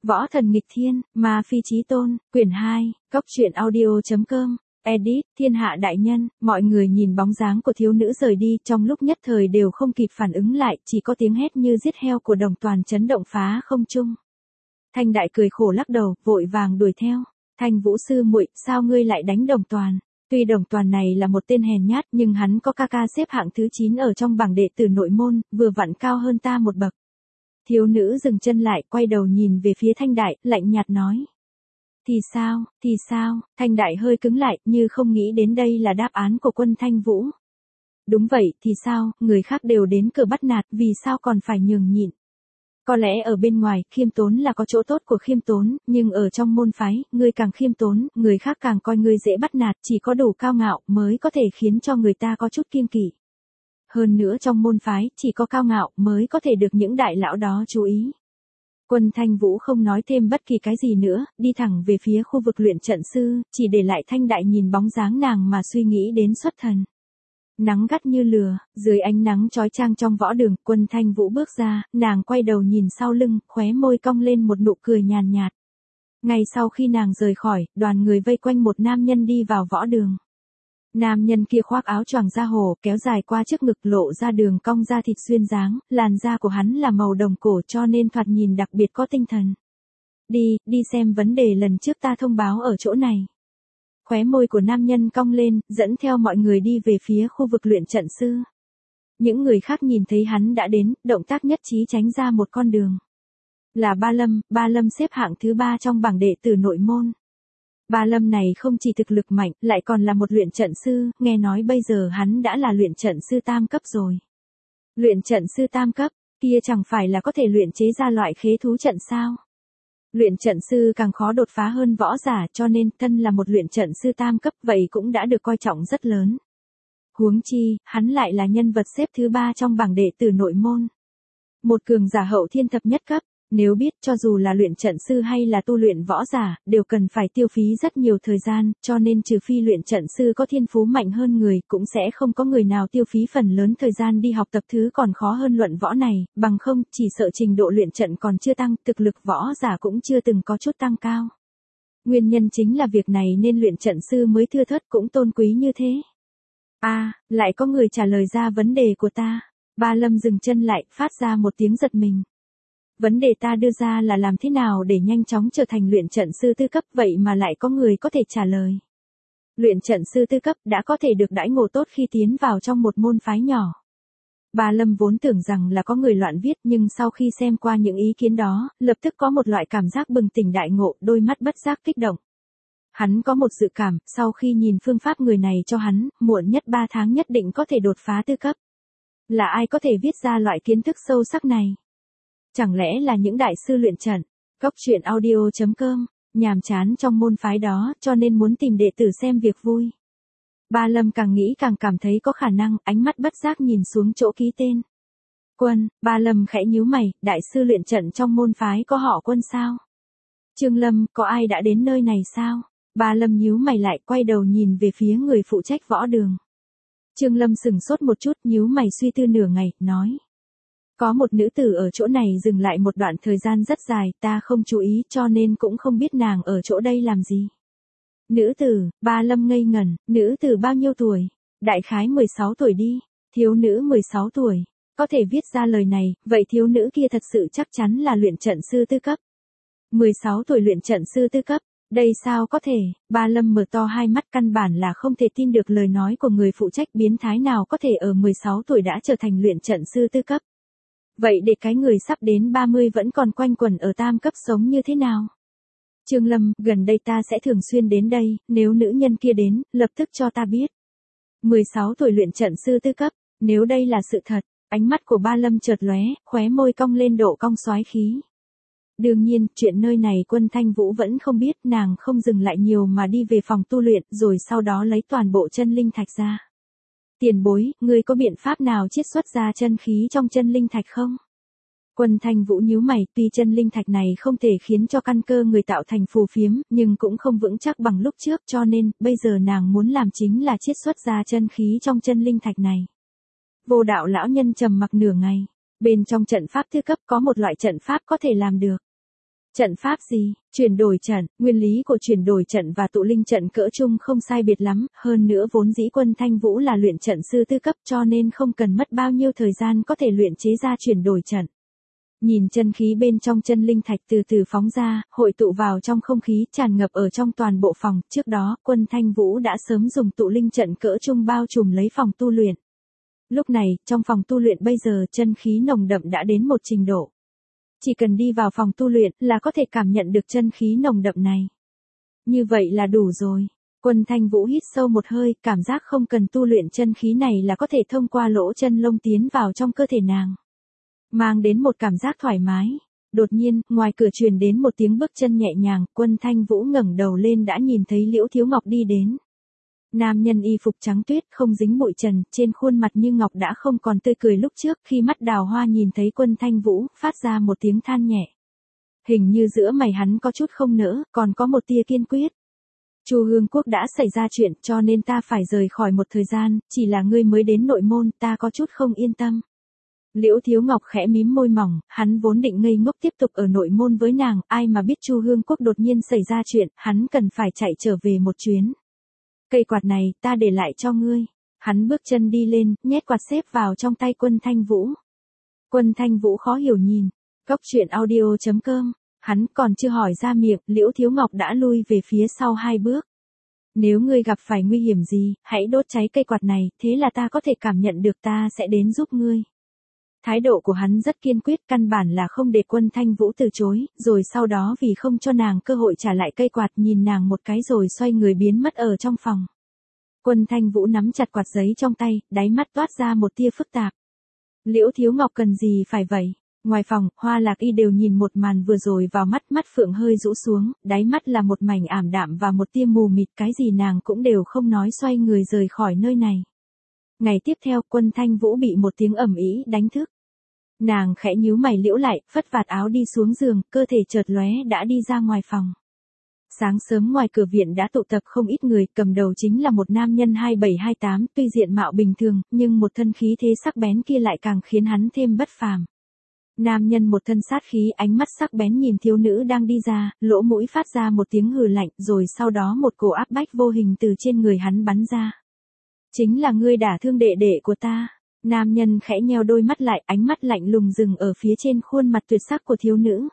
Võ thần nghịch thiên, ma phi chí tôn, quyển 2, cốc truyện audio.com, edit, thiên hạ đại nhân, mọi người nhìn bóng dáng của thiếu nữ rời đi, trong lúc nhất thời đều không kịp phản ứng lại, chỉ có tiếng hét như giết heo của Đồng Toàn chấn động phá không trung. Thanh Đại cười khổ lắc đầu, vội vàng đuổi theo. Thanh Vũ sư muội, sao ngươi lại đánh Đồng Toàn? Tuy Đồng Toàn này là một tên hèn nhát, nhưng hắn có ca ca xếp hạng thứ 9 ở trong bảng đệ tử nội môn, vừa vặn cao hơn ta một bậc. Thiếu nữ dừng chân lại, quay đầu nhìn về phía Thanh Đại, lạnh nhạt nói. Thì sao, Thanh Đại hơi cứng lại, như không nghĩ đến đây là đáp án của Quân Thanh Vũ. Đúng vậy, thì sao, người khác đều đến cửa bắt nạt, vì sao còn phải nhường nhịn? Có lẽ ở bên ngoài, khiêm tốn là có chỗ tốt của khiêm tốn, nhưng ở trong môn phái, ngươi càng khiêm tốn, người khác càng coi ngươi dễ bắt nạt, chỉ có đủ cao ngạo mới có thể khiến cho người ta có chút kiêng kỵ. Hơn nữa trong môn phái, chỉ có cao ngạo mới có thể được những đại lão đó chú ý. Quân Thanh Vũ không nói thêm bất kỳ cái gì nữa, đi thẳng về phía khu vực luyện trận sư, chỉ để lại Thanh Đại nhìn bóng dáng nàng mà suy nghĩ đến xuất thần. Nắng gắt như lửa, dưới ánh nắng chói chang trong võ đường, Quân Thanh Vũ bước ra, nàng quay đầu nhìn sau lưng, khóe môi cong lên một nụ cười nhàn nhạt. Ngay sau khi nàng rời khỏi, đoàn người vây quanh một nam nhân đi vào võ đường. Nam nhân kia khoác áo choàng da hồ, kéo dài qua trước ngực, lộ ra đường cong da thịt xuyên dáng, làn da của hắn là màu đồng cổ cho nên thoạt nhìn đặc biệt có tinh thần. Đi xem vấn đề lần trước ta thông báo ở chỗ này. Khóe môi của nam nhân cong lên, dẫn theo mọi người đi về phía khu vực luyện trận sư. Những người khác nhìn thấy hắn đã đến, động tác nhất trí tránh ra một con đường. Là Ba Lâm xếp hạng thứ 3 trong bảng đệ tử nội môn. Ba Lâm này không chỉ thực lực mạnh, lại còn là một luyện trận sư, nghe nói bây giờ hắn đã là luyện trận sư tam cấp rồi. Luyện trận sư tam cấp, kia chẳng phải là có thể luyện chế ra loại khế thú trận sao? Luyện trận sư càng khó đột phá hơn võ giả, cho nên thân là một luyện trận sư tam cấp, vậy cũng đã được coi trọng rất lớn. Huống chi, hắn lại là nhân vật xếp thứ 3 trong bảng đệ tử nội môn. Một cường giả hậu thiên thập nhất cấp. Nếu biết cho dù là luyện trận sư hay là tu luyện võ giả, đều cần phải tiêu phí rất nhiều thời gian, cho nên trừ phi luyện trận sư có thiên phú mạnh hơn người, cũng sẽ không có người nào tiêu phí phần lớn thời gian đi học tập thứ còn khó hơn luận võ này, bằng không, chỉ sợ trình độ luyện trận còn chưa tăng, thực lực võ giả cũng chưa từng có chút tăng cao. Nguyên nhân chính là việc này nên luyện trận sư mới thưa thớt cũng tôn quý như thế. Lại có người trả lời ra vấn đề của ta. Ba Lâm dừng chân lại, phát ra một tiếng giật mình. Vấn đề ta đưa ra là làm thế nào để nhanh chóng trở thành luyện trận sư tư cấp, vậy mà lại có người có thể trả lời. Luyện trận sư tư cấp đã có thể được đãi ngộ tốt khi tiến vào trong một môn phái nhỏ. Ba Lâm vốn tưởng rằng là có người loạn viết, nhưng sau khi xem qua những ý kiến đó, lập tức có một loại cảm giác bừng tỉnh đại ngộ, đôi mắt bất giác kích động. Hắn có một dự cảm, sau khi nhìn phương pháp người này cho hắn, muộn nhất 3 tháng nhất định có thể đột phá tư cấp. Là ai có thể viết ra loại kiến thức sâu sắc này? Chẳng lẽ là những đại sư luyện trận? Cốc truyện audio.com, nhàm chán trong môn phái đó, cho nên muốn tìm đệ tử xem việc vui. Ba Lâm càng nghĩ càng cảm thấy có khả năng, ánh mắt bất giác nhìn xuống chỗ ký tên. Quân, Ba Lâm khẽ nhíu mày, đại sư luyện trận trong môn phái có họ Quân sao? Trương Lâm, có ai đã đến nơi này sao? Ba Lâm nhíu mày lại, quay đầu nhìn về phía người phụ trách võ đường. Trương Lâm sừng sốt một chút, nhíu mày suy tư nửa ngày, nói. Có một nữ tử ở chỗ này dừng lại một đoạn thời gian rất dài, ta không chú ý cho nên cũng không biết nàng ở chỗ đây làm gì. Nữ tử, Ba Lâm ngây ngẩn, nữ tử bao nhiêu tuổi? Đại khái 16 tuổi đi, thiếu nữ 16 tuổi. Có thể viết ra lời này, vậy thiếu nữ kia thật sự chắc chắn là luyện trận sư tư cấp. 16 tuổi luyện trận sư tư cấp, đây sao có thể? Ba Lâm mở to hai mắt, căn bản là không thể tin được lời nói của người phụ trách, biến thái nào có thể ở 16 tuổi đã trở thành luyện trận sư tư cấp. Vậy để cái người sắp đến 30 vẫn còn quanh quẩn ở tam cấp sống như thế nào? Trương Lâm, gần đây ta sẽ thường xuyên đến đây, nếu nữ nhân kia đến, lập tức cho ta biết. 16 tuổi luyện trận sư tư cấp, nếu đây là sự thật, ánh mắt của Ba Lâm chợt lóe, khóe môi cong lên độ cong xoái khí. Đương nhiên, chuyện nơi này Quân Thanh Vũ vẫn không biết, nàng không dừng lại nhiều mà đi về phòng tu luyện, rồi sau đó lấy toàn bộ chân linh thạch ra. Tiền bối, ngươi có biện pháp nào chiết xuất ra chân khí trong chân linh thạch không? Quân Thanh Vũ nhíu mày, tuy chân linh thạch này không thể khiến cho căn cơ người tạo thành phù phiếm, nhưng cũng không vững chắc bằng lúc trước, cho nên, bây giờ nàng muốn làm chính là chiết xuất ra chân khí trong chân linh thạch này. Vô Đạo lão nhân trầm mặc nửa ngày, bên trong trận pháp thứ cấp có một loại trận pháp có thể làm được. Trận pháp gì? Chuyển đổi trận, nguyên lý của chuyển đổi trận và tụ linh trận cỡ chung không sai biệt lắm, hơn nữa vốn dĩ Quân Thanh Vũ là luyện trận sư tư cấp cho nên không cần mất bao nhiêu thời gian có thể luyện chế ra chuyển đổi trận. Nhìn chân khí bên trong chân linh thạch từ từ phóng ra, hội tụ vào trong không khí, tràn ngập ở trong toàn bộ phòng, trước đó, Quân Thanh Vũ đã sớm dùng tụ linh trận cỡ trung bao trùm lấy phòng tu luyện. Lúc này, trong phòng tu luyện bây giờ chân khí nồng đậm đã đến một trình độ. Chỉ cần đi vào phòng tu luyện là có thể cảm nhận được chân khí nồng đậm này. Như vậy là đủ rồi. Quân Thanh Vũ hít sâu một hơi, cảm giác không cần tu luyện chân khí này là có thể thông qua lỗ chân lông tiến vào trong cơ thể nàng. Mang đến một cảm giác thoải mái. Đột nhiên, ngoài cửa truyền đến một tiếng bước chân nhẹ nhàng, Quân Thanh Vũ ngẩng đầu lên đã nhìn thấy Liễu Thiếu Ngọc đi đến. Nam nhân y phục trắng tuyết, không dính bụi trần, trên khuôn mặt như ngọc đã không còn tươi cười lúc trước, khi mắt đào hoa nhìn thấy Quân Thanh Vũ, phát ra một tiếng than nhẹ. Hình như giữa mày hắn có chút không nỡ, còn có một tia kiên quyết. Chu Hương Quốc đã xảy ra chuyện cho nên ta phải rời khỏi một thời gian, chỉ là ngươi mới đến nội môn, ta có chút không yên tâm. Liễu Thiếu Ngọc khẽ mím môi mỏng, hắn vốn định ngây ngốc tiếp tục ở nội môn với nàng, ai mà biết Chu Hương Quốc đột nhiên xảy ra chuyện, hắn cần phải chạy trở về một chuyến. Cây quạt này, ta để lại cho ngươi. Hắn bước chân đi lên, nhét quạt xếp vào trong tay Quân Thanh Vũ. Quân Thanh Vũ khó hiểu nhìn. Cốc truyện audio.com. Hắn còn chưa hỏi ra miệng, Liễu Thiếu Ngọc đã lui về phía sau 2 bước. Nếu ngươi gặp phải nguy hiểm gì, hãy đốt cháy cây quạt này, thế là ta có thể cảm nhận được ta sẽ đến giúp ngươi. Thái độ của hắn rất kiên quyết, căn bản là không để Quân Thanh Vũ từ chối, rồi sau đó vì không cho nàng cơ hội trả lại cây quạt nhìn nàng một cái rồi xoay người biến mất ở trong phòng. Quân Thanh Vũ nắm chặt quạt giấy trong tay, đáy mắt toát ra một tia phức tạp. Liễu Thiếu Ngọc cần gì phải vậy? Ngoài phòng, Hoa Lạc Y đều nhìn một màn vừa rồi vào mắt, mắt phượng hơi rũ xuống, đáy mắt là một mảnh ảm đạm và một tia mù mịt, cái gì nàng cũng đều không nói, xoay người rời khỏi nơi này. Ngày tiếp theo, Quân Thanh Vũ bị một tiếng ầm ĩ đánh thức. Nàng khẽ nhíu mày liễu lại, phất vạt áo đi xuống giường, cơ thể chợt lóe đã đi ra ngoài phòng. Sáng sớm ngoài cửa viện đã tụ tập không ít người, cầm đầu chính là một nam nhân 27-28, tuy diện mạo bình thường, nhưng một thân khí thế sắc bén kia lại càng khiến hắn thêm bất phàm. Nam nhân một thân sát khí, ánh mắt sắc bén nhìn thiếu nữ đang đi ra, lỗ mũi phát ra một tiếng hừ lạnh, rồi sau đó một cổ áp bách vô hình từ trên người hắn bắn ra. Chính là ngươi đả thương đệ đệ của ta. Nam nhân khẽ nheo đôi mắt lại, ánh mắt lạnh lùng dừng ở phía trên khuôn mặt tuyệt sắc của thiếu nữ.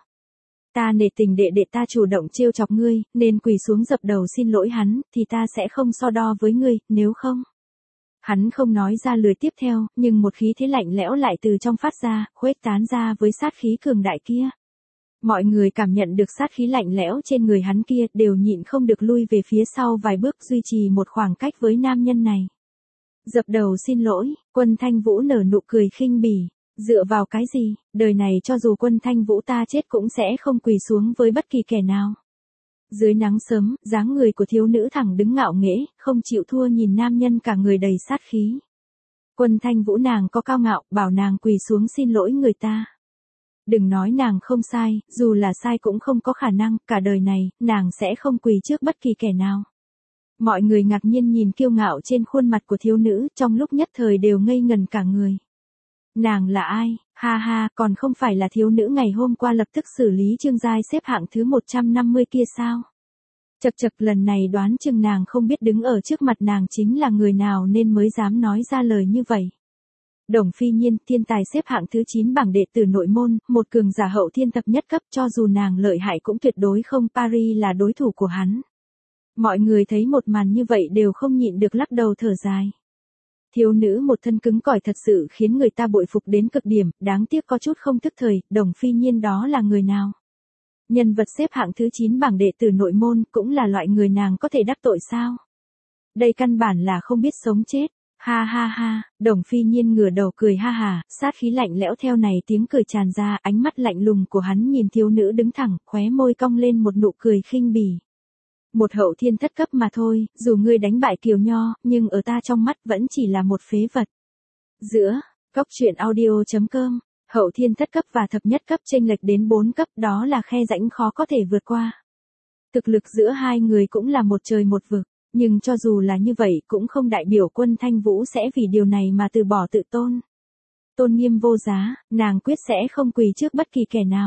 Ta nể tình đệ đệ ta chủ động trêu chọc ngươi, nên quỳ xuống dập đầu xin lỗi hắn, thì ta sẽ không so đo với ngươi, nếu không. Hắn không nói ra lời tiếp theo, nhưng một khí thế lạnh lẽo lại từ trong phát ra, khuếch tán ra với sát khí cường đại kia. Mọi người cảm nhận được sát khí lạnh lẽo trên người hắn kia, đều nhịn không được lui về phía sau vài bước, duy trì một khoảng cách với nam nhân này. Dập đầu xin lỗi, Quân Thanh Vũ nở nụ cười khinh bỉ. Dựa vào cái gì, đời này cho dù Quân Thanh Vũ ta chết cũng sẽ không quỳ xuống với bất kỳ kẻ nào. Dưới nắng sớm, dáng người của thiếu nữ thẳng đứng ngạo nghễ, không chịu thua nhìn nam nhân cả người đầy sát khí. Quân Thanh Vũ nàng có cao ngạo, bảo nàng quỳ xuống xin lỗi người ta. Đừng nói nàng không sai, dù là sai cũng không có khả năng, cả đời này, nàng sẽ không quỳ trước bất kỳ kẻ nào. Mọi người ngạc nhiên nhìn kiêu ngạo trên khuôn mặt của thiếu nữ, trong lúc nhất thời đều ngây ngần cả người. Nàng là ai? Ha ha, còn không phải là thiếu nữ ngày hôm qua lập tức xử lý Trương Giai xếp hạng thứ 150 kia sao? Chậc chậc, lần này đoán chừng nàng không biết đứng ở trước mặt nàng chính là người nào nên mới dám nói ra lời như vậy. Đồng Phi Nhiên, thiên tài xếp hạng thứ 9 bảng đệ tử nội môn, một cường giả hậu thiên thập nhất cấp, cho dù nàng lợi hại cũng tuyệt đối không Paris là đối thủ của hắn. Mọi người thấy một màn như vậy đều không nhịn được lắc đầu thở dài. Thiếu nữ một thân cứng cỏi thật sự khiến người ta bội phục đến cực điểm, đáng tiếc có chút không thức thời, Đồng Phi Nhiên đó là người nào? Nhân vật xếp hạng thứ 9 bảng đệ tử nội môn, cũng là loại người nàng có thể đắc tội sao? Đây căn bản là không biết sống chết. Ha ha ha, Đồng Phi Nhiên ngửa đầu cười ha hà, sát khí lạnh lẽo theo này tiếng cười tràn ra, ánh mắt lạnh lùng của hắn nhìn thiếu nữ đứng thẳng, khóe môi cong lên một nụ cười khinh bỉ. Một hậu thiên thất cấp mà thôi, dù ngươi đánh bại Kiều Nho, nhưng ở ta trong mắt vẫn chỉ là một phế vật. Giữa, Cốc truyện audio.com, hậu thiên thất cấp và thập nhất cấp chênh lệch đến 4 cấp, đó là khe rãnh khó có thể vượt qua. Thực lực giữa hai người cũng là một trời một vực, nhưng cho dù là như vậy cũng không đại biểu Quân Thanh Vũ sẽ vì điều này mà từ bỏ tự tôn. Tôn nghiêm vô giá, nàng quyết sẽ không quỳ trước bất kỳ kẻ nào.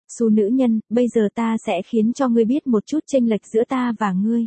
Xú nữ nhân, bây giờ ta sẽ khiến cho ngươi biết một chút chênh lệch giữa ta và ngươi.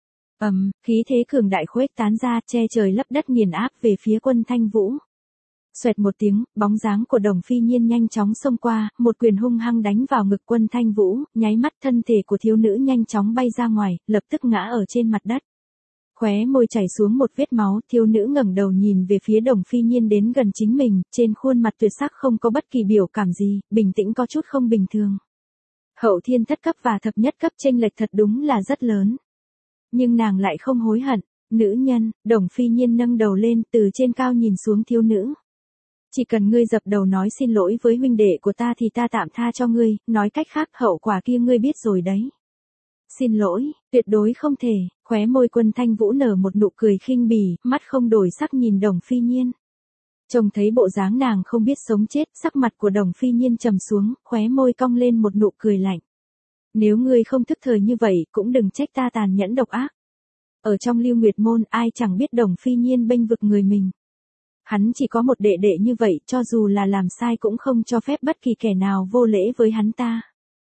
Khí thế cường đại khuếch tán ra, che trời lấp đất nghiền áp về phía Quân Thanh Vũ. Xoẹt một tiếng, bóng dáng của Đồng Phi Nhiên nhanh chóng xông qua, một quyền hung hăng đánh vào ngực Quân Thanh Vũ, nháy mắt thân thể của thiếu nữ nhanh chóng bay ra ngoài, lập tức ngã ở trên mặt đất. Khóe môi chảy xuống một vết máu, thiếu nữ ngẩng đầu nhìn về phía Đồng Phi Nhiên đến gần chính mình, trên khuôn mặt tuyệt sắc không có bất kỳ biểu cảm gì, bình tĩnh có chút không bình thường. Hậu thiên thất cấp và thập nhất cấp chênh lệch thật đúng là rất lớn. Nhưng nàng lại không hối hận. Nữ nhân, Đồng Phi Nhiên nâng đầu lên, từ trên cao nhìn xuống thiếu nữ. Chỉ cần ngươi dập đầu nói xin lỗi với huynh đệ của ta thì ta tạm tha cho ngươi, nói cách khác hậu quả kia ngươi biết rồi đấy. Xin lỗi, tuyệt đối không thể. Khóe môi Quân Thanh Vũ nở một nụ cười khinh bỉ, mắt không đổi sắc nhìn Đồng Phi Nhiên. Trông thấy bộ dáng nàng không biết sống chết, sắc mặt của Đồng Phi Nhiên trầm xuống, khóe môi cong lên một nụ cười lạnh. Nếu ngươi không thức thời như vậy, cũng đừng trách ta tàn nhẫn độc ác. Ở trong Lưu Nguyệt Môn ai chẳng biết Đồng Phi Nhiên bênh vực người mình. Hắn chỉ có một đệ đệ như vậy, cho dù là làm sai cũng không cho phép bất kỳ kẻ nào vô lễ với hắn ta.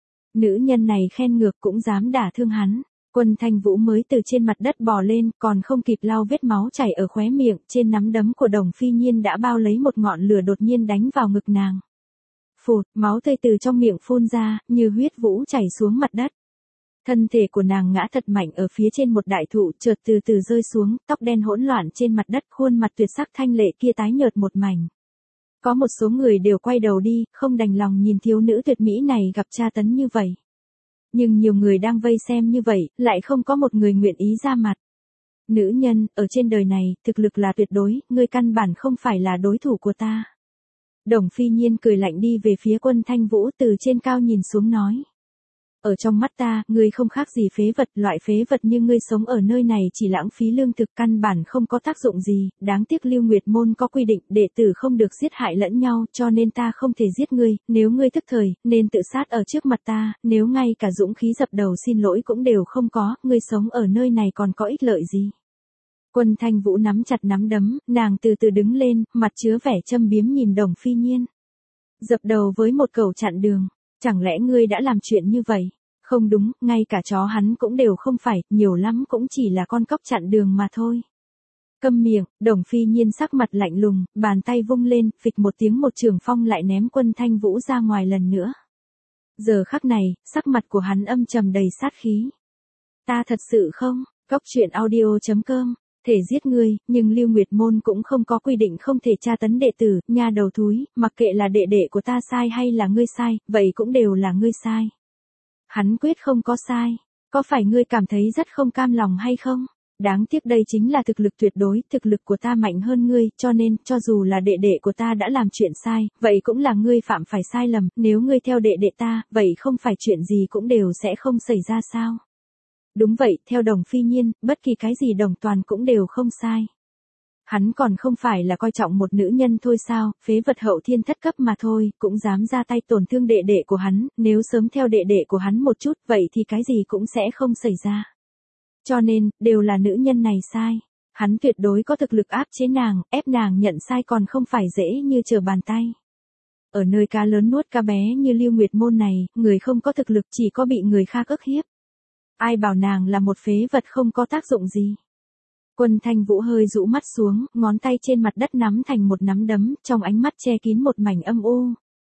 Nữ nhân này khen ngược cũng dám đả thương hắn. Quân Thanh Vũ mới từ trên mặt đất bò lên, còn không kịp lau vết máu chảy ở khóe miệng, trên nắm đấm của Đồng Phi Nhiên đã bao lấy một ngọn lửa đột nhiên đánh vào ngực nàng. Phụt, máu tươi từ trong miệng phun ra, như huyết vũ chảy xuống mặt đất. Thân thể của nàng ngã thật mạnh ở phía trên một đại thụ, chợt từ từ rơi xuống, tóc đen hỗn loạn trên mặt đất, khuôn mặt tuyệt sắc thanh lệ kia tái nhợt một mảnh. Có một số người đều quay đầu đi, không đành lòng nhìn thiếu nữ tuyệt mỹ này gặp tra tấn như vậy. Nhưng nhiều người đang vây xem như vậy, lại không có một người nguyện ý ra mặt. Nữ nhân, ở trên đời này, thực lực là tuyệt đối, ngươi căn bản không phải là đối thủ của ta. Đồng Phi Nhiên cười lạnh đi về phía Quân Thanh Vũ, từ trên cao nhìn xuống nói. Ở trong mắt ta, ngươi không khác gì phế vật, loại phế vật như ngươi sống ở nơi này chỉ lãng phí lương thực, căn bản không có tác dụng gì, đáng tiếc Lưu Nguyệt Môn có quy định, đệ tử không được giết hại lẫn nhau, cho nên ta không thể giết ngươi, nếu ngươi tức thời, nên tự sát ở trước mặt ta, nếu ngay cả dũng khí dập đầu xin lỗi cũng đều không có, ngươi sống ở nơi này còn có ích lợi gì. Quân Thanh Vũ nắm chặt nắm đấm, nàng từ từ đứng lên, mặt chứa vẻ châm biếm nhìn Đồng Phi Nhiên. Dập đầu với một cầu chặn đường, chẳng lẽ ngươi đã làm chuyện như vậy? Không đúng, ngay cả chó hắn cũng đều không phải, nhiều lắm cũng chỉ là con cóc chặn đường mà thôi. Câm miệng, Đồng Phi Nhiên sắc mặt lạnh lùng, bàn tay vung lên, phịch một tiếng một trường phong lại ném Quân Thanh Vũ ra ngoài lần nữa. Giờ khắc này, sắc mặt của hắn âm trầm đầy sát khí. Ta thật sự không, Cóc Truyện Audio.com, thể giết ngươi, nhưng Lưu Nguyệt Môn cũng không có quy định không thể tra tấn đệ tử, nha đầu thúi, mặc kệ là đệ đệ của ta sai hay là ngươi sai, vậy cũng đều là ngươi sai. Hắn quyết không có sai. Có phải ngươi cảm thấy rất không cam lòng hay không? Đáng tiếc đây chính là thực lực tuyệt đối, thực lực của ta mạnh hơn ngươi, cho nên, cho dù là đệ đệ của ta đã làm chuyện sai, vậy cũng là ngươi phạm phải sai lầm, nếu ngươi theo đệ đệ ta, vậy không phải chuyện gì cũng đều sẽ không xảy ra sao? Đúng vậy, theo Đồng Phi Nhiên, bất kỳ cái gì Đồng Toàn cũng đều không sai. Hắn còn không phải là coi trọng một nữ nhân thôi sao, phế vật hậu thiên thất cấp mà thôi, cũng dám ra tay tổn thương đệ đệ của hắn, nếu sớm theo đệ đệ của hắn một chút, vậy thì cái gì cũng sẽ không xảy ra. Cho nên, đều là nữ nhân này sai. Hắn tuyệt đối có thực lực áp chế nàng, ép nàng nhận sai còn không phải dễ như trở bàn tay. Ở nơi cá lớn nuốt cá bé như Lưu Nguyệt Môn này, người không có thực lực chỉ có bị người khác ức hiếp. Ai bảo nàng là một phế vật không có tác dụng gì. Quân Thanh Vũ hơi rũ mắt xuống, ngón tay trên mặt đất nắm thành một nắm đấm, trong ánh mắt che kín một mảnh âm u.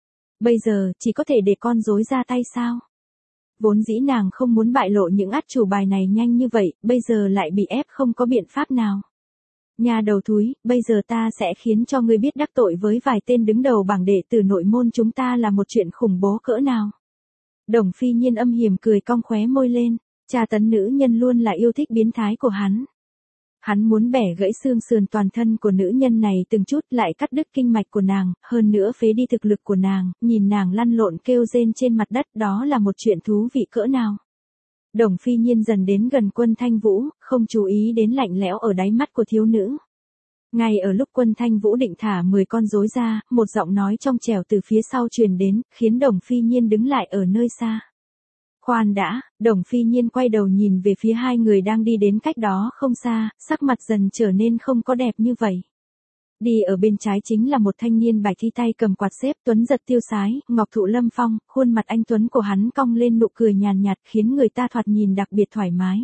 Bây giờ, chỉ có thể để con rối ra tay sao? Vốn dĩ nàng không muốn bại lộ những át chủ bài này nhanh như vậy, bây giờ lại bị ép không có biện pháp nào. Nhà đầu thúi, bây giờ ta sẽ khiến cho ngươi biết đắc tội với vài tên đứng đầu bảng đệ tử nội môn chúng ta là một chuyện khủng bố cỡ nào. Đồng Phi Nhiên âm hiểm cười cong khóe môi lên, tra tấn nữ nhân luôn là yêu thích biến thái của hắn. Hắn muốn bẻ gãy xương sườn toàn thân của nữ nhân này từng chút lại cắt đứt kinh mạch của nàng, hơn nữa phế đi thực lực của nàng, nhìn nàng lăn lộn kêu rên trên mặt đất đó là một chuyện thú vị cỡ nào. Đồng Phi Nhiên dần đến gần Quân Thanh Vũ, không chú ý đến lạnh lẽo ở đáy mắt của thiếu nữ. Ngay ở lúc Quân Thanh Vũ định thả 10 con rối ra, một giọng nói trong trẻo từ phía sau truyền đến, khiến Đồng Phi Nhiên đứng lại ở nơi xa. Khoan đã, Đồng Phi Nhiên quay đầu nhìn về phía hai người đang đi đến cách đó không xa, sắc mặt dần trở nên không có đẹp như vậy. Đi ở bên trái chính là một thanh niên bài thi tay cầm quạt xếp, tuấn giật tiêu sái, ngọc thụ lâm phong, khuôn mặt anh tuấn của hắn cong lên nụ cười nhàn nhạt khiến người ta thoạt nhìn đặc biệt thoải mái.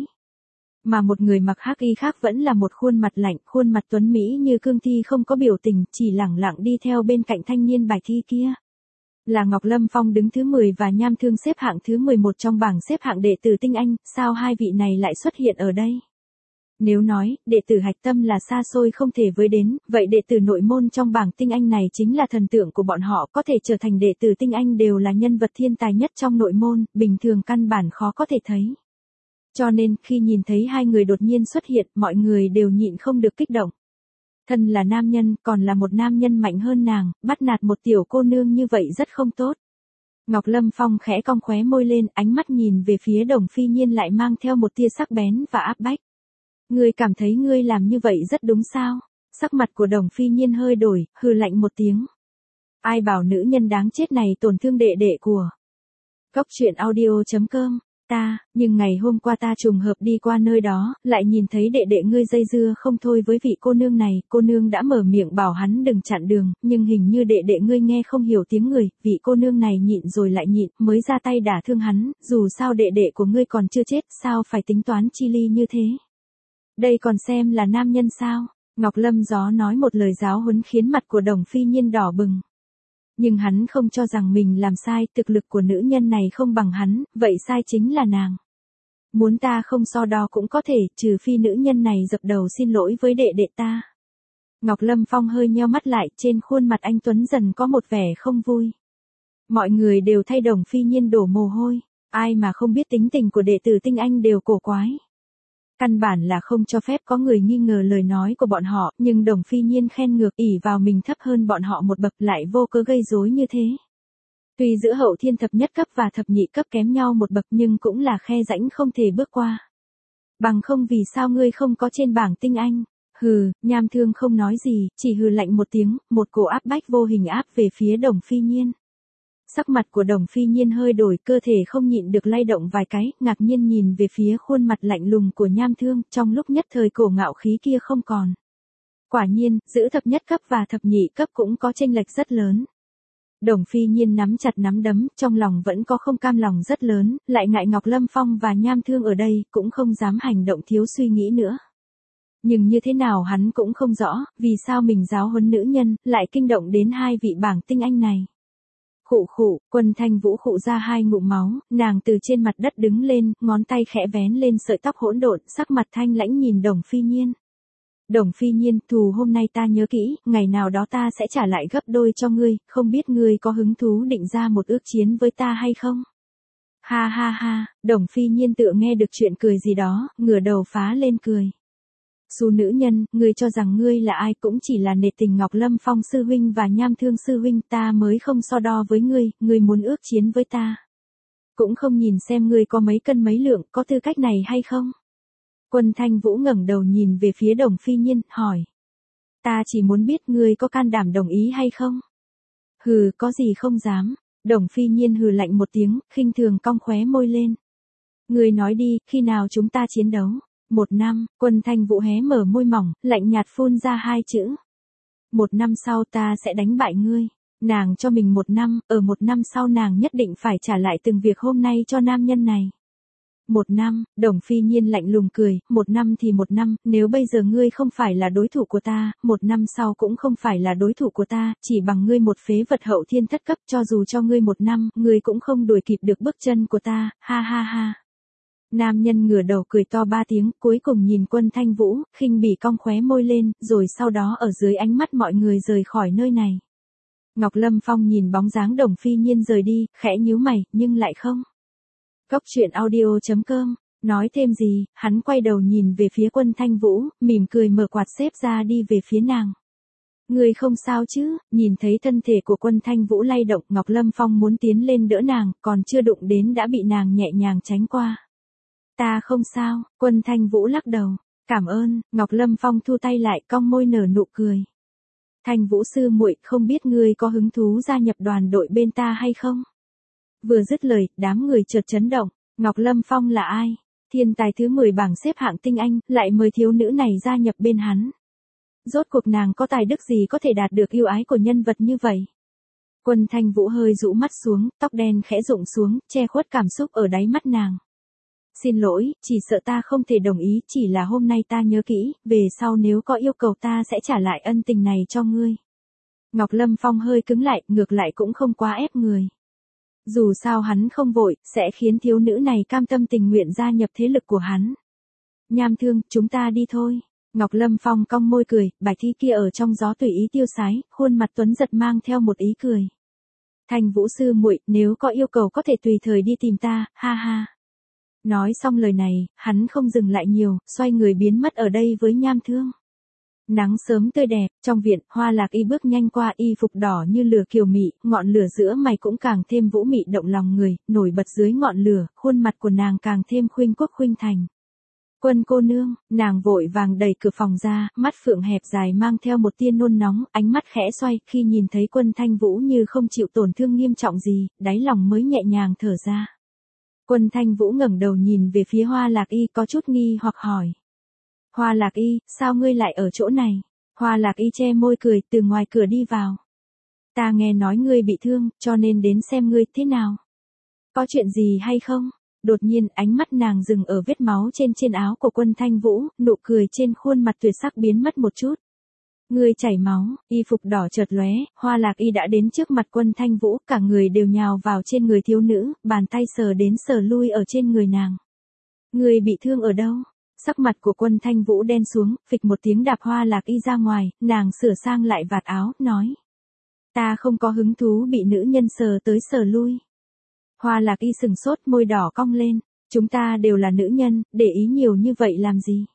Mà một người mặc hắc y khác vẫn là một khuôn mặt lạnh, khuôn mặt tuấn mỹ như cương thi không có biểu tình, chỉ lẳng lặng đi theo bên cạnh thanh niên bài thi kia. Là Ngọc Lâm Phong đứng thứ 10 và Nham Thương xếp hạng thứ 11 trong bảng xếp hạng đệ tử tinh anh, sao hai vị này lại xuất hiện ở đây? Nếu nói, đệ tử hạch tâm là xa xôi không thể với đến, vậy đệ tử nội môn trong bảng tinh anh này chính là thần tượng của bọn họ, có thể trở thành đệ tử tinh anh đều là nhân vật thiên tài nhất trong nội môn, bình thường căn bản khó có thể thấy. Cho nên, khi nhìn thấy hai người đột nhiên xuất hiện, mọi người đều nhịn không được kích động. Thân là nam nhân, còn là một nam nhân mạnh hơn nàng, bắt nạt một tiểu cô nương như vậy rất không tốt. Ngọc Lâm Phong khẽ cong khóe môi lên, ánh mắt nhìn về phía Đồng Phi Nhiên lại mang theo một tia sắc bén và áp bách. Ngươi cảm thấy ngươi làm như vậy rất đúng sao? Sắc mặt của Đồng Phi Nhiên hơi đổi, hừ lạnh một tiếng. Ai bảo nữ nhân đáng chết này tổn thương đệ đệ của. Cốc truyện audio.com. Nhưng ngày hôm qua ta trùng hợp đi qua nơi đó, lại nhìn thấy đệ đệ ngươi dây dưa không thôi với vị cô nương này, cô nương đã mở miệng bảo hắn đừng chặn đường, nhưng hình như đệ đệ ngươi nghe không hiểu tiếng người, vị cô nương này nhịn rồi lại nhịn, mới ra tay đả thương hắn, dù sao đệ đệ của ngươi còn chưa chết, sao phải tính toán chi ly như thế? Đây còn xem là nam nhân sao? Ngọc Lâm Gió nói một lời giáo huấn khiến mặt của Đồng Phi Nhiên đỏ bừng. Nhưng hắn không cho rằng mình làm sai, thực lực của nữ nhân này không bằng hắn, vậy sai chính là nàng. Muốn ta không so đo cũng có thể, trừ phi nữ nhân này dập đầu xin lỗi với đệ đệ ta. Ngọc Lâm Phong hơi nheo mắt lại, trên khuôn mặt anh Tuấn dần có một vẻ không vui. Mọi người đều thay Đồng Phi Nhiên đổ mồ hôi, ai mà không biết tính tình của đệ tử tinh anh đều cổ quái. Căn bản là không cho phép có người nghi ngờ lời nói của bọn họ, nhưng Đồng Phi Nhiên khen ngược ỷ vào mình thấp hơn bọn họ một bậc lại vô cớ gây rối như thế. Tuy giữa hậu thiên thập nhất cấp và thập nhị cấp kém nhau một bậc nhưng cũng là khe rãnh không thể bước qua. Bằng không vì sao ngươi không có trên bảng tinh anh? Hừ, Nham Thương không nói gì, chỉ hừ lạnh một tiếng, một cổ áp bách vô hình áp về phía Đồng Phi Nhiên. Sắc mặt của Đồng Phi Nhiên hơi đổi, cơ thể không nhịn được lay động vài cái, ngạc nhiên nhìn về phía khuôn mặt lạnh lùng của Nham Thương, trong lúc nhất thời cổ ngạo khí kia không còn. Quả nhiên, giữa thập nhất cấp và thập nhị cấp cũng có chênh lệch rất lớn. Đồng Phi Nhiên nắm chặt nắm đấm, trong lòng vẫn có không cam lòng rất lớn, lại ngại Ngọc Lâm Phong và Nham Thương ở đây, cũng không dám hành động thiếu suy nghĩ nữa. Nhưng như thế nào hắn cũng không rõ, vì sao mình giáo huấn nữ nhân, lại kinh động đến hai vị bảng tinh anh này. Khụ khụ, Quân Thanh Vũ khụ ra hai ngụm máu, nàng từ trên mặt đất đứng lên, ngón tay khẽ vén lên sợi tóc hỗn độn, sắc mặt thanh lãnh nhìn Đồng Phi Nhiên. Đồng Phi Nhiên, thù hôm nay ta nhớ kỹ, ngày nào đó ta sẽ trả lại gấp đôi cho ngươi, không biết ngươi có hứng thú định ra một ước chiến với ta hay không? Ha ha ha, Đồng Phi Nhiên tựa nghe được chuyện cười gì đó, ngửa đầu phá lên cười. Xú nữ nhân, ngươi cho rằng ngươi là ai cũng chỉ là nể tình Ngọc Lâm Phong sư huynh và Nham Thương sư huynh, ta mới không so đo với ngươi muốn ước chiến với ta. Cũng không nhìn xem ngươi có mấy cân mấy lượng, có tư cách này hay không? Quân Thanh Vũ ngẩng đầu nhìn về phía Đồng Phi Nhiên, hỏi. Ta chỉ muốn biết ngươi có can đảm đồng ý hay không? Hừ, có gì không dám. Đồng Phi Nhiên hừ lạnh một tiếng, khinh thường cong khóe môi lên. Ngươi nói đi, khi nào chúng ta chiến đấu? 1 năm, Quân Thanh Vũ hé mở môi mỏng, lạnh nhạt phun ra hai chữ. 1 năm sau ta sẽ đánh bại ngươi. Nàng cho mình 1 năm, ở 1 năm sau nàng nhất định phải trả lại từng việc hôm nay cho nam nhân này. 1 năm, Đồng Phi Nhiên lạnh lùng cười, 1 năm thì 1 năm, nếu bây giờ ngươi không phải là đối thủ của ta, 1 năm sau cũng không phải là đối thủ của ta, chỉ bằng ngươi một phế vật hậu thiên thất cấp, cho dù cho ngươi 1 năm, ngươi cũng không đuổi kịp được bước chân của ta, ha ha ha. Nam nhân ngửa đầu cười to 3 tiếng, cuối cùng nhìn Quân Thanh Vũ, khinh bỉ cong khóe môi lên, rồi sau đó ở dưới ánh mắt mọi người rời khỏi nơi này. Ngọc Lâm Phong nhìn bóng dáng Đồng Phi Nhiên rời đi, khẽ nhíu mày, nhưng lại không. Cốc truyện audio.com, nói thêm gì, hắn quay đầu nhìn về phía Quân Thanh Vũ, mỉm cười mở quạt xếp ra đi về phía nàng. Người không sao chứ? Nhìn thấy thân thể của Quân Thanh Vũ lay động, Ngọc Lâm Phong muốn tiến lên đỡ nàng, còn chưa đụng đến đã bị nàng nhẹ nhàng tránh qua. Ta không sao, Quân Thanh Vũ lắc đầu. Cảm ơn, Ngọc Lâm Phong thu tay lại, cong môi nở nụ cười. Thanh Vũ sư muội, không biết ngươi có hứng thú gia nhập đoàn đội bên ta hay không? Vừa dứt lời, đám người chợt chấn động. Ngọc Lâm Phong là ai? Thiên tài thứ 10 bảng xếp hạng tinh anh, lại mời thiếu nữ này gia nhập bên hắn. Rốt cuộc nàng có tài đức gì có thể đạt được yêu ái của nhân vật như vậy? Quân Thanh Vũ hơi rũ mắt xuống, tóc đen khẽ rụng xuống, che khuất cảm xúc ở đáy mắt nàng. Xin lỗi, chỉ sợ ta không thể đồng ý, chỉ là hôm nay ta nhớ kỹ, về sau nếu có yêu cầu ta sẽ trả lại ân tình này cho ngươi. Ngọc Lâm Phong hơi cứng lại, ngược lại cũng không quá ép người. Dù sao hắn không vội, sẽ khiến thiếu nữ này cam tâm tình nguyện gia nhập thế lực của hắn. Nham Thương, chúng ta đi thôi. Ngọc Lâm Phong cong môi cười, bài thi kia ở trong gió tùy ý tiêu sái, khuôn mặt tuấn giật mang theo một ý cười. Thanh Vũ sư muội, nếu có yêu cầu có thể tùy thời đi tìm ta, ha ha. Nói xong lời này, hắn không dừng lại nhiều, xoay người biến mất ở đây với Nham Thương. Nắng sớm tươi đẹp, trong viện, Hoa Lạc Y bước nhanh qua, y phục đỏ như lửa kiều mị, ngọn lửa giữa mày cũng càng thêm vũ mị động lòng người, nổi bật dưới ngọn lửa, khuôn mặt của nàng càng thêm khuynh quốc khuynh thành. Quân cô nương, nàng vội vàng đẩy cửa phòng ra, mắt phượng hẹp dài mang theo một tia nôn nóng, ánh mắt khẽ xoay, khi nhìn thấy Quân Thanh Vũ như không chịu tổn thương nghiêm trọng gì, đáy lòng mới nhẹ nhàng thở ra. Quân Thanh Vũ ngẩng đầu nhìn về phía Hoa Lạc Y có chút nghi hoặc hỏi. Hoa Lạc Y, sao ngươi lại ở chỗ này? Hoa Lạc Y che môi cười, từ ngoài cửa đi vào. Ta nghe nói ngươi bị thương, cho nên đến xem ngươi thế nào. Có chuyện gì hay không? Đột nhiên ánh mắt nàng dừng ở vết máu trên áo của Quân Thanh Vũ, nụ cười trên khuôn mặt tuyệt sắc biến mất một chút. Ngươi chảy máu, y phục đỏ chợt lóe, Hoa Lạc Y đã đến trước mặt Quân Thanh Vũ, cả người đều nhào vào trên người thiếu nữ, bàn tay sờ đến sờ lui ở trên người nàng. Ngươi bị thương ở đâu? Sắc mặt của Quân Thanh Vũ đen xuống, phịch một tiếng đạp Hoa Lạc Y ra ngoài, nàng sửa sang lại vạt áo, nói. Ta không có hứng thú bị nữ nhân sờ tới sờ lui. Hoa Lạc Y sừng sốt, môi đỏ cong lên. Chúng ta đều là nữ nhân, để ý nhiều như vậy làm gì?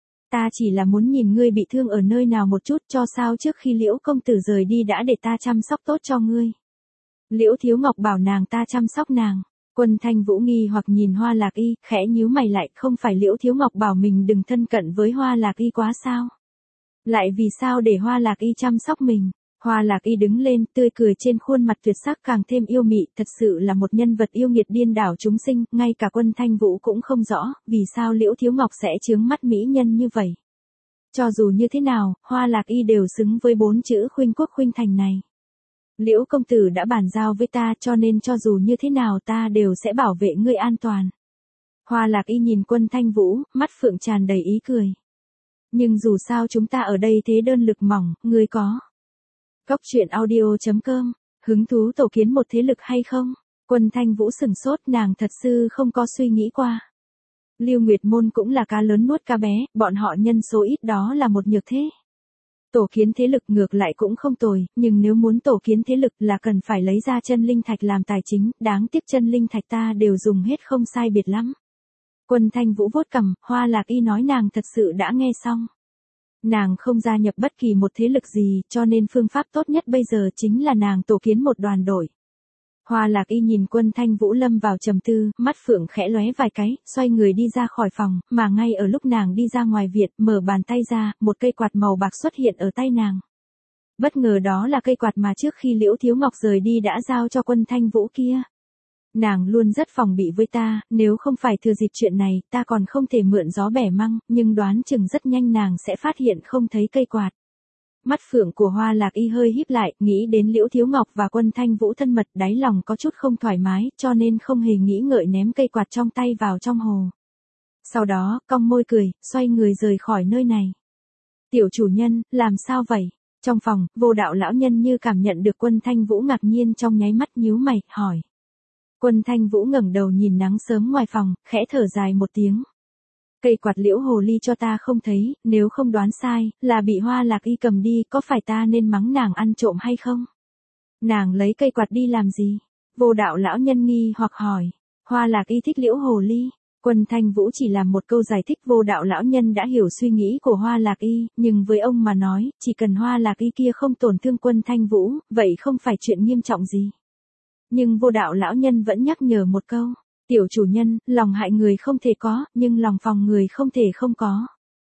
Ta chỉ là muốn nhìn ngươi bị thương ở nơi nào một chút, cho sao trước khi Liễu công tử rời đi đã để ta chăm sóc tốt cho ngươi. Liễu Thiếu Ngọc bảo nàng ta chăm sóc nàng. Quân Thanh Vũ nghi hoặc nhìn Hoa Lạc Y, khẽ nhíu mày lại, không phải Liễu Thiếu Ngọc bảo mình đừng thân cận với Hoa Lạc Y quá sao? Lại vì sao để Hoa Lạc Y chăm sóc mình? Hoa Lạc Y đứng lên, tươi cười trên khuôn mặt tuyệt sắc càng thêm yêu mị, thật sự là một nhân vật yêu nghiệt điên đảo chúng sinh, ngay cả Quân Thanh Vũ cũng không rõ, vì sao Liễu Thiếu Ngọc sẽ chướng mắt mỹ nhân như vậy. Cho dù như thế nào, Hoa Lạc Y đều xứng với 4 chữ khuynh quốc khuynh thành này. Liễu công tử đã bàn giao với ta, cho nên cho dù như thế nào ta đều sẽ bảo vệ ngươi an toàn. Hoa Lạc Y nhìn Quân Thanh Vũ, mắt phượng tràn đầy ý cười. Nhưng dù sao chúng ta ở đây thế đơn lực mỏng, ngươi có. Cốc truyện audio.com, hứng thú tổ kiến một thế lực hay không? Quân Thanh Vũ sừng sốt, nàng thật sự không có suy nghĩ qua. Lưu Nguyệt Môn cũng là cá lớn nuốt cá bé, bọn họ nhân số ít đó là một nhược thế. Tổ kiến thế lực ngược lại cũng không tồi, nhưng nếu muốn tổ kiến thế lực là cần phải lấy ra chân linh thạch làm tài chính, đáng tiếc chân linh thạch ta đều dùng hết không sai biệt lắm. Quân Thanh Vũ vuốt cằm, Hoa Lạc Y nói nàng thật sự đã nghe xong. Nàng không gia nhập bất kỳ một thế lực gì, cho nên phương pháp tốt nhất bây giờ chính là nàng tổ kiến một đoàn đội. Hoa Lạc Y nhìn Quân Thanh Vũ lâm vào trầm tư, mắt phượng khẽ lóe vài cái, xoay người đi ra khỏi phòng, mà ngay ở lúc nàng đi ra ngoài viện, mở bàn tay ra, một cây quạt màu bạc xuất hiện ở tay nàng. Bất ngờ đó là cây quạt mà trước khi Liễu Thiếu Ngọc rời đi đã giao cho Quân Thanh Vũ kia. Nàng luôn rất phòng bị với ta, nếu không phải thừa dịp chuyện này, ta còn không thể mượn gió bẻ măng, nhưng đoán chừng rất nhanh nàng sẽ phát hiện không thấy cây quạt. Mắt phượng của Hoa Lạc Y hơi híp lại, nghĩ đến Liễu Thiếu Ngọc và Quân Thanh Vũ thân mật, đáy lòng có chút không thoải mái, cho nên không hề nghĩ ngợi ném cây quạt trong tay vào trong hồ. Sau đó, cong môi cười, xoay người rời khỏi nơi này. Tiểu chủ nhân, làm sao vậy? Trong phòng, Vô Đạo lão nhân như cảm nhận được Quân Thanh Vũ ngạc nhiên trong nháy mắt nhíu mày, hỏi. Quân Thanh Vũ ngẩng đầu nhìn nắng sớm ngoài phòng, khẽ thở dài một tiếng. Cây quạt Liễu hồ ly cho ta không thấy, nếu không đoán sai, là bị Hoa Lạc Y cầm đi, có phải ta nên mắng nàng ăn trộm hay không? Nàng lấy cây quạt đi làm gì? Vô Đạo lão nhân nghi hoặc hỏi. Hoa Lạc Y thích Liễu hồ ly. Quân Thanh Vũ chỉ làm một câu giải thích, Vô Đạo lão nhân đã hiểu suy nghĩ của Hoa Lạc Y, nhưng với ông mà nói, chỉ cần Hoa Lạc Y kia không tổn thương Quân Thanh Vũ, vậy không phải chuyện nghiêm trọng gì. Nhưng Vô Đạo lão nhân vẫn nhắc nhở một câu. Tiểu chủ nhân, lòng hại người không thể có, nhưng lòng phòng người không thể không có.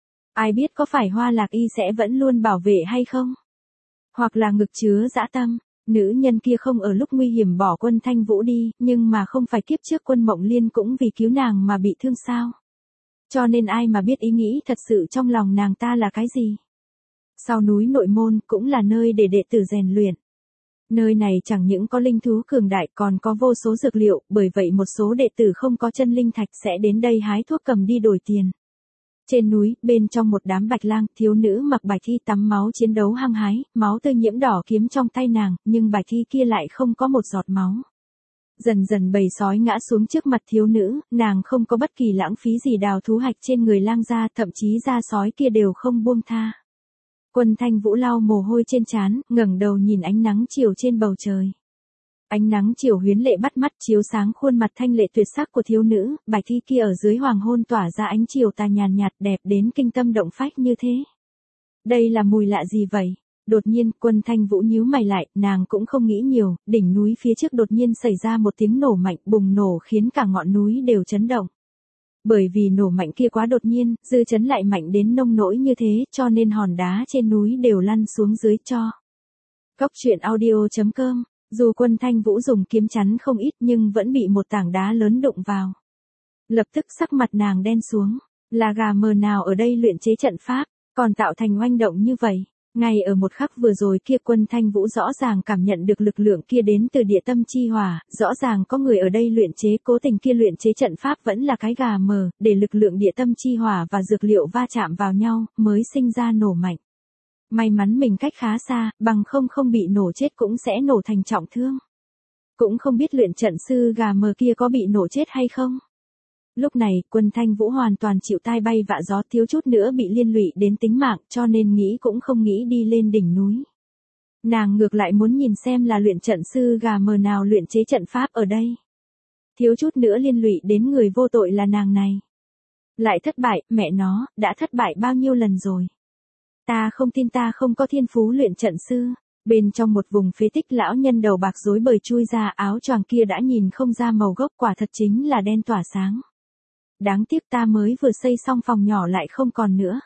Ai biết có phải Hoa Lạc Y sẽ vẫn luôn bảo vệ hay không? Hoặc là ngực chứa dã tâm, nữ nhân kia không ở lúc nguy hiểm bỏ Quân Thanh Vũ đi, nhưng mà không phải kiếp trước Quân Mộng Liên cũng vì cứu nàng mà bị thương sao? Cho nên ai mà biết ý nghĩ thật sự trong lòng nàng ta là cái gì? Sau núi Nội Môn cũng là nơi để đệ tử rèn luyện. Nơi này chẳng những có linh thú cường đại còn có vô số dược liệu, bởi vậy một số đệ tử không có chân linh thạch sẽ đến đây hái thuốc cầm đi đổi tiền. Trên núi, bên trong một đám bạch lang, thiếu nữ mặc bạch thi tắm máu chiến đấu hăng hái, máu tươi nhiễm đỏ kiếm trong tay nàng, nhưng bạch thi kia lại không có một giọt máu. Dần dần bầy sói ngã xuống trước mặt thiếu nữ, nàng không có bất kỳ lãng phí gì đào thú hạch trên người lang ra, thậm chí da sói kia đều không buông tha. Quân Thanh Vũ lau mồ hôi trên trán, ngẩng đầu nhìn ánh nắng chiều trên bầu trời. Ánh nắng chiều huyến lệ bắt mắt chiếu sáng khuôn mặt thanh lệ tuyệt sắc của thiếu nữ, bạch thi kia ở dưới hoàng hôn tỏa ra ánh chiều tà nhàn nhạt đẹp đến kinh tâm động phách như thế. Đây là mùi lạ gì vậy? Đột nhiên, Quân Thanh Vũ nhíu mày lại, nàng cũng không nghĩ nhiều, đỉnh núi phía trước đột nhiên xảy ra một tiếng nổ mạnh bùng nổ khiến cả ngọn núi đều chấn động. Bởi vì nổ mạnh kia quá đột nhiên, dư chấn lại mạnh đến nông nỗi như thế, cho nên hòn đá trên núi đều lăn xuống dưới cho. Cốc truyện audio.com. Dù Quân Thanh Vũ dùng kiếm chắn không ít nhưng vẫn bị một tảng đá lớn đụng vào. Lập tức sắc mặt nàng đen xuống, là gà mờ nào ở đây luyện chế trận pháp, còn tạo thành oanh động như vậy. Ngay ở một khắc vừa rồi kia Quân Thanh Vũ rõ ràng cảm nhận được lực lượng kia đến từ địa tâm chi hỏa, rõ ràng có người ở đây luyện chế, cố tình kia luyện chế trận pháp vẫn là cái gà mờ, để lực lượng địa tâm chi hỏa và dược liệu va chạm vào nhau, mới sinh ra nổ mạnh. May mắn mình cách khá xa, bằng không bị nổ chết cũng sẽ nổ thành trọng thương. Cũng không biết luyện trận sư gà mờ kia có bị nổ chết hay không. Lúc này, Quân Thanh Vũ hoàn toàn chịu tai bay vạ gió, thiếu chút nữa bị liên lụy đến tính mạng, cho nên nghĩ cũng không nghĩ đi lên đỉnh núi. Nàng ngược lại muốn nhìn xem là luyện trận sư gà mờ nào luyện chế trận pháp ở đây. Thiếu chút nữa liên lụy đến người vô tội là nàng này. Lại thất bại, mẹ nó, đã thất bại bao nhiêu lần rồi. Ta không tin ta không có thiên phú luyện trận sư. Bên trong một vùng phế tích lão nhân đầu bạc rối bời chui ra, áo choàng kia đã nhìn không ra màu gốc, quả thật chính là đen tỏa sáng. Đáng tiếc ta mới vừa xây xong phòng nhỏ lại không còn nữa.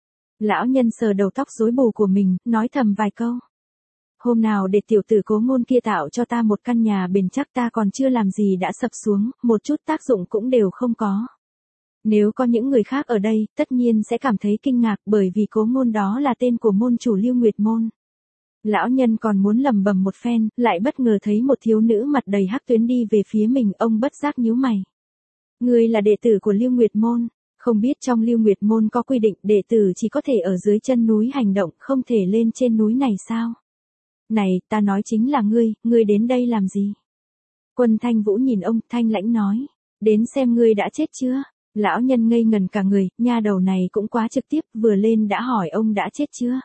Lão nhân sờ đầu tóc rối bù của mình, nói thầm vài câu. Hôm nào để tiểu tử Cố Ngôn kia tạo cho ta một căn nhà bền chắc, ta còn chưa làm gì đã sập xuống, một chút tác dụng cũng đều không có. Nếu có những người khác ở đây, tất nhiên sẽ cảm thấy kinh ngạc, bởi vì Cố Ngôn đó là tên của môn chủ Lưu Nguyệt Môn. Lão nhân còn muốn lẩm bẩm một phen, lại bất ngờ thấy một thiếu nữ mặt đầy hắc tuyến đi về phía mình, ông bất giác nhíu mày. Ngươi là đệ tử của Lưu Nguyệt Môn, không biết trong Lưu Nguyệt Môn có quy định đệ tử chỉ có thể ở dưới chân núi hành động, không thể lên trên núi này sao? Này, ta nói chính là ngươi đến đây làm gì? Quân Thanh Vũ nhìn ông, thanh lãnh nói, đến xem ngươi đã chết chưa? Lão nhân ngây ngần cả người, nha đầu này cũng quá trực tiếp, vừa lên đã hỏi ông đã chết chưa?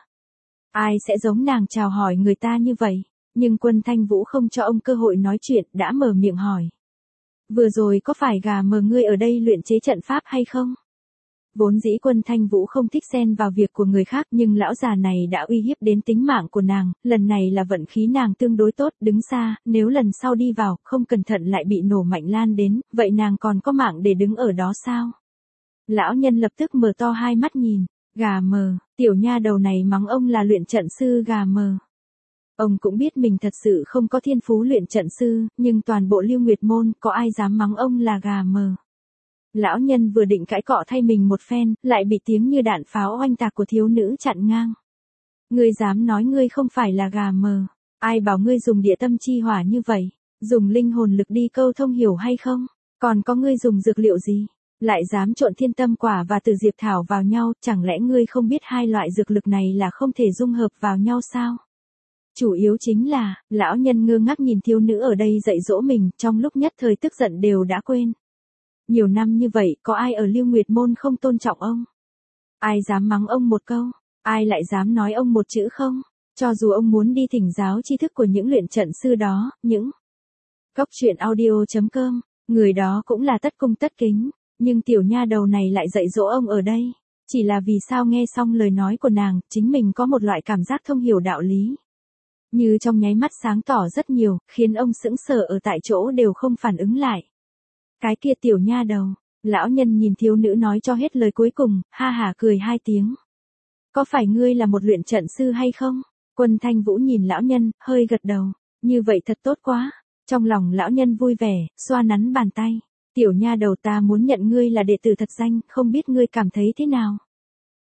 Ai sẽ giống nàng chào hỏi người ta như vậy? Nhưng Quân Thanh Vũ không cho ông cơ hội nói chuyện, đã mở miệng hỏi. Vừa rồi có phải gà mờ ngươi ở đây luyện chế trận pháp hay không? Vốn dĩ Quân Thanh Vũ không thích xen vào việc của người khác, nhưng lão già này đã uy hiếp đến tính mạng của nàng, lần này là vận khí nàng tương đối tốt, đứng xa, nếu lần sau đi vào, không cẩn thận lại bị nổ mạnh lan đến, vậy nàng còn có mạng để đứng ở đó sao? Lão nhân lập tức mở to hai mắt nhìn, gà mờ, tiểu nha đầu này mắng ông là luyện trận sư gà mờ. Ông cũng biết mình thật sự không có thiên phú luyện trận sư, nhưng toàn bộ Lưu Nguyệt Môn có ai dám mắng ông là gà mờ. Lão nhân vừa định cãi cọ thay mình một phen, lại bị tiếng như đạn pháo oanh tạc của thiếu nữ chặn ngang. Ngươi dám nói ngươi không phải là gà mờ, ai bảo ngươi dùng địa tâm chi hỏa như vậy, dùng linh hồn lực đi câu thông hiểu hay không, còn có ngươi dùng dược liệu gì, lại dám trộn thiên tâm quả và từ diệp thảo vào nhau, chẳng lẽ ngươi không biết hai loại dược lực này là không thể dung hợp vào nhau sao? Chủ yếu chính là, lão nhân ngơ ngác nhìn thiếu nữ ở đây dạy dỗ mình, trong lúc nhất thời tức giận đều đã quên. Nhiều năm như vậy, có ai ở Lưu Nguyệt Môn không tôn trọng ông? Ai dám mắng ông một câu? Ai lại dám nói ông một chữ không? Cho dù ông muốn đi thỉnh giáo tri thức của những luyện trận sư đó, những Cốc truyện audio.com, người đó cũng là tất cung tất kính, nhưng tiểu nha đầu này lại dạy dỗ ông ở đây. Chỉ là vì sao nghe xong lời nói của nàng, chính mình có một loại cảm giác thông hiểu đạo lý. Như trong nháy mắt sáng tỏ rất nhiều, khiến ông sững sờ ở tại chỗ đều không phản ứng lại. Cái kia tiểu nha đầu, lão nhân nhìn thiếu nữ nói cho hết lời cuối cùng, ha hả cười hai tiếng. Có phải ngươi là một luyện trận sư hay không? Quân Thanh Vũ nhìn lão nhân, hơi gật đầu. Như vậy thật tốt quá. Trong lòng lão nhân vui vẻ, xoa nắn bàn tay. Tiểu nha đầu ta muốn nhận ngươi là đệ tử thật danh, không biết ngươi cảm thấy thế nào?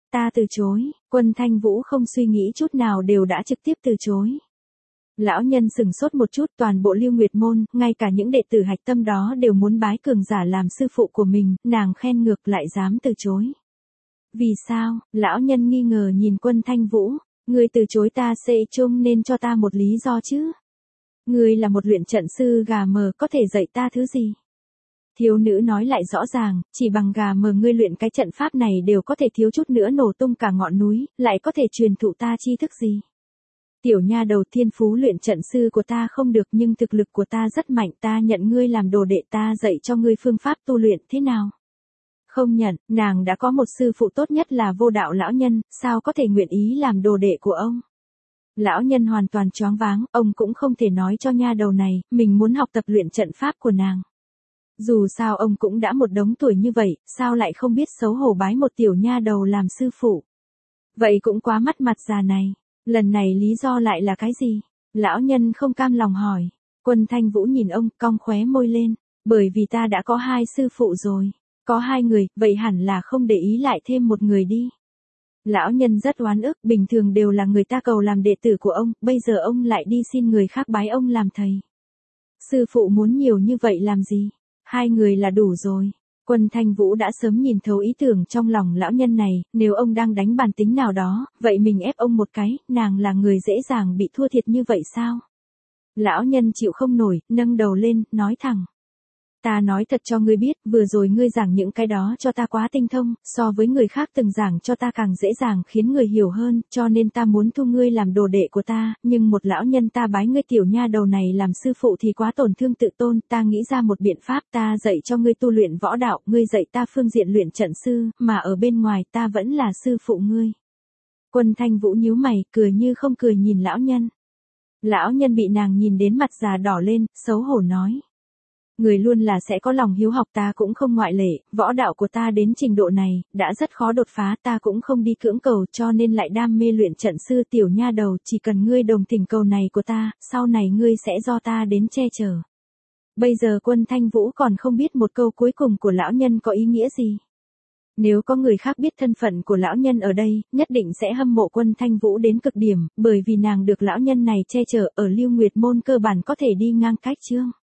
Ta từ chối, Quân Thanh Vũ không suy nghĩ chút nào đều đã trực tiếp từ chối. Lão nhân sừng sốt một chút, toàn bộ Lưu Nguyệt môn, ngay cả những đệ tử hạch tâm đó đều muốn bái cường giả làm sư phụ của mình, nàng khen ngược lại dám từ chối. Vì sao? Lão nhân nghi ngờ nhìn Quân Thanh Vũ, ngươi từ chối ta sẽ chung nên cho ta một lý do chứ. Ngươi là một luyện trận sư gà mờ, có thể dạy ta thứ gì? Thiếu nữ nói lại rõ ràng, chỉ bằng gà mờ ngươi luyện cái trận pháp này đều có thể thiếu chút nữa nổ tung cả ngọn núi, lại có thể truyền thụ ta tri thức gì? Tiểu nha đầu, thiên phú luyện trận sư của ta không được nhưng thực lực của ta rất mạnh, ta nhận ngươi làm đồ đệ, ta dạy cho ngươi phương pháp tu luyện thế nào? Không nhận, nàng đã có một sư phụ tốt nhất là Vô Đạo lão nhân, sao có thể nguyện ý làm đồ đệ của ông? Lão nhân hoàn toàn choáng váng, ông cũng không thể nói cho nha đầu này, mình muốn học tập luyện trận pháp của nàng. Dù sao ông cũng đã một đống tuổi như vậy, sao lại không biết xấu hổ bái một tiểu nha đầu làm sư phụ? Vậy cũng quá mất mặt già này. Lần này lý do lại là cái gì? Lão nhân không cam lòng hỏi. Quân Thanh Vũ nhìn ông, cong khóe môi lên. Bởi vì ta đã có 2 sư phụ rồi. Có 2 người, vậy hẳn là không để ý lại thêm một người đi. Lão nhân rất oán ức, bình thường đều là người ta cầu làm đệ tử của ông, bây giờ ông lại đi xin người khác bái ông làm thầy. Sư phụ muốn nhiều như vậy làm gì? 2 người là đủ rồi. Quân Thanh Vũ đã sớm nhìn thấu ý tưởng trong lòng lão nhân này, nếu ông đang đánh bản tính nào đó, vậy mình ép ông một cái, nàng là người dễ dàng bị thua thiệt như vậy sao? Lão nhân chịu không nổi, nâng đầu lên, nói thẳng. Ta nói thật cho ngươi biết, vừa rồi ngươi giảng những cái đó cho ta quá tinh thông, so với người khác từng giảng cho ta càng dễ dàng khiến người hiểu hơn, cho nên ta muốn thu ngươi làm đồ đệ của ta, nhưng một lão nhân ta bái ngươi tiểu nha đầu này làm sư phụ thì quá tổn thương tự tôn, ta nghĩ ra một biện pháp, ta dạy cho ngươi tu luyện võ đạo, ngươi dạy ta phương diện luyện trận sư, mà ở bên ngoài ta vẫn là sư phụ ngươi. Quân Thanh Vũ nhíu mày, cười như không cười nhìn lão nhân. Lão nhân bị nàng nhìn đến mặt già đỏ lên, xấu hổ nói. Người luôn là sẽ có lòng hiếu học, ta cũng không ngoại lệ, võ đạo của ta đến trình độ này, đã rất khó đột phá, ta cũng không đi cưỡng cầu cho nên lại đam mê luyện trận sư. Tiểu nha đầu, chỉ cần ngươi đồng tình cầu này của ta, sau này ngươi sẽ do ta đến che chở. Bây giờ Quân Thanh Vũ còn không biết một câu cuối cùng của lão nhân có ý nghĩa gì. Nếu có người khác biết thân phận của lão nhân ở đây, nhất định sẽ hâm mộ Quân Thanh Vũ đến cực điểm, bởi vì nàng được lão nhân này che chở, ở Lưu Nguyệt môn cơ bản có thể đi ngang cách chương.